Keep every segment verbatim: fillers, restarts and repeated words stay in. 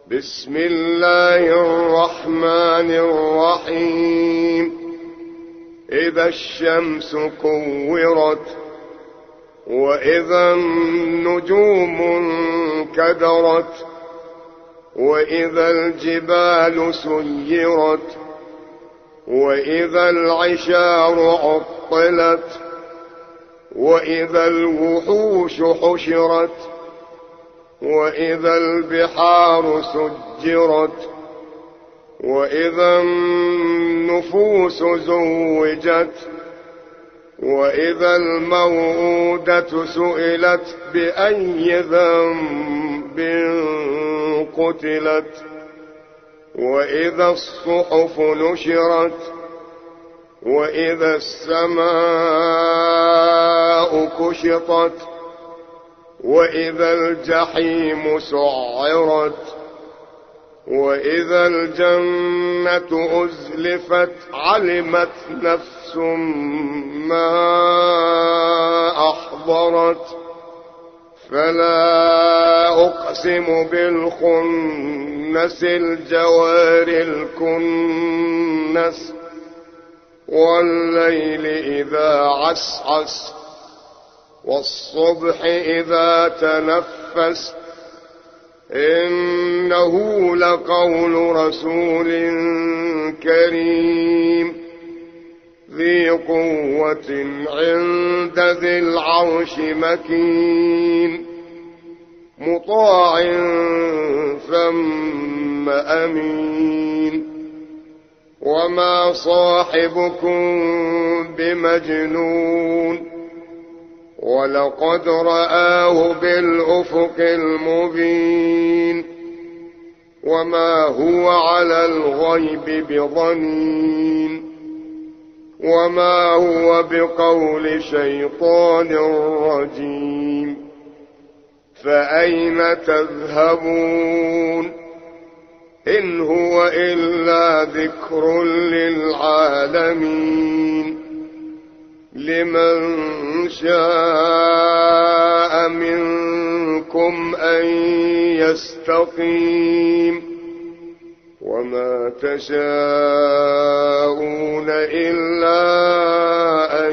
بسم الله الرحمن الرحيم. إذا الشمس كورت وإذا النجوم انكدرت وإذا الجبال سيرت وإذا العشار عطلت وإذا الوحوش حشرت وإذا البحار سجرت وإذا النفوس زوجت وإذا الموءودة سئلت بأي ذنب قتلت وإذا الصحف نشرت وإذا السماء كشطت وإذا الجحيم سعرت وإذا الجنة أزلفت علمت نفس ما أحضرت. فلا أقسم بالخنس الجوار الكنس والليل إذا عسعس والصبح إذا تنفس إنه لقول رسول كريم ذي قوة عند ذي العرش مكين مطاع ثم أمين وما صاحبكم بمجنون ولقد رآه بالأفق المبين وما هو على الغيب بضنين وما هو بقول شيطان رجيم. فأين تذهبون إن هو إلا ذكر للعالمين لمن شاء منكم أن يستقيم وما تشاءون إلا أن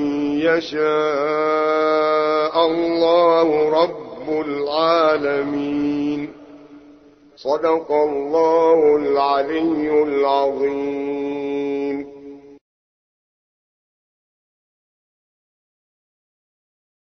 يشاء الله رب العالمين. صدق الله العلي العظيم.